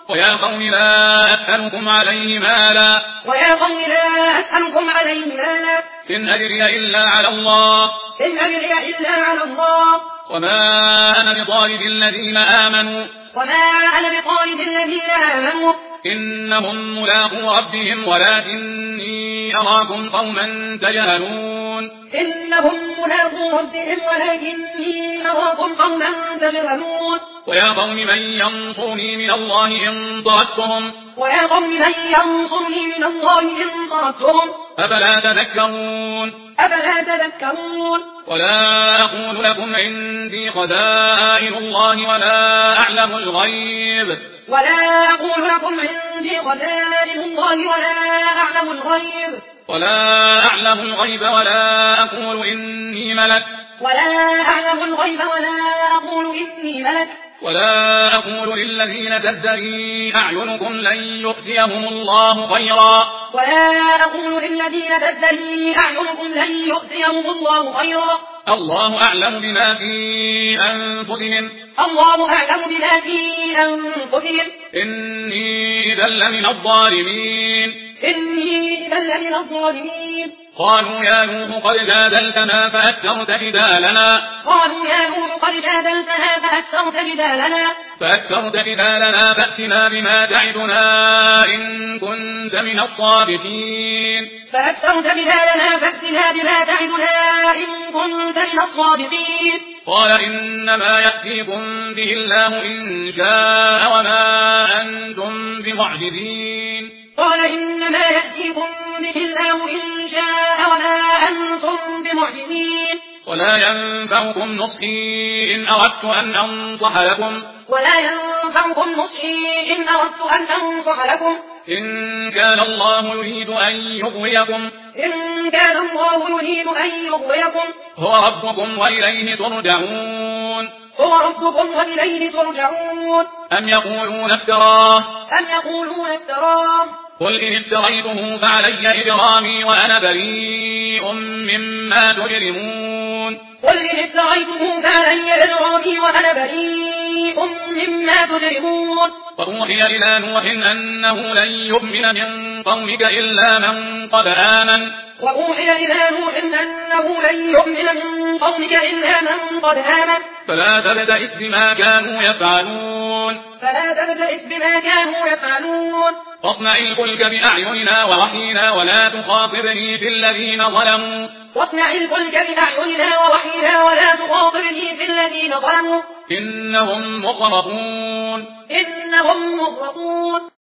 ويا قوم لا أسألكم عليه مالا إن أجري إلا على الله وما أنا بطارد الذين آمنوا إنهم ملاقو ربهم ولكني أراكم قوما تجهلون ويا قوم من ينصرني من الله إن طردتهم أفلا تذكرون ولا أقول لكم عندي خزائن الله ولا أعلم الغيب ولا أقول إني ملك ولا أقول للذين تزدري أعينكم لن يؤتيهم الله خيرا الله أعلم بما في أنفسهم إني إذا لمن الظالمين قالوا يا نوح قد جادلتنا فأكثرت جدالنا فأتنا بما تعدنا إن كنت من الصادقين قال إنما يأتيكم به الله إن شاء وما أنتم بمعجزين ولا ينفعكم نصحي إن أردت أن أنصح لكم إن كان الله يريد أن يغويكم هو ربكم وإليه ترجعون أم يقولون افتراه قل إن افتريته فعلي إجرامي وأنا بريء مما تجرمون وأوحي إلى نوح أنه لن يؤمن من قومك إلا من قد آمن فلا تبتئس بما كانوا يفعلون واصنع الفلك بأعيننا ووحينا ولا تخاطبني في الذين ظلموا إنهم مغرقون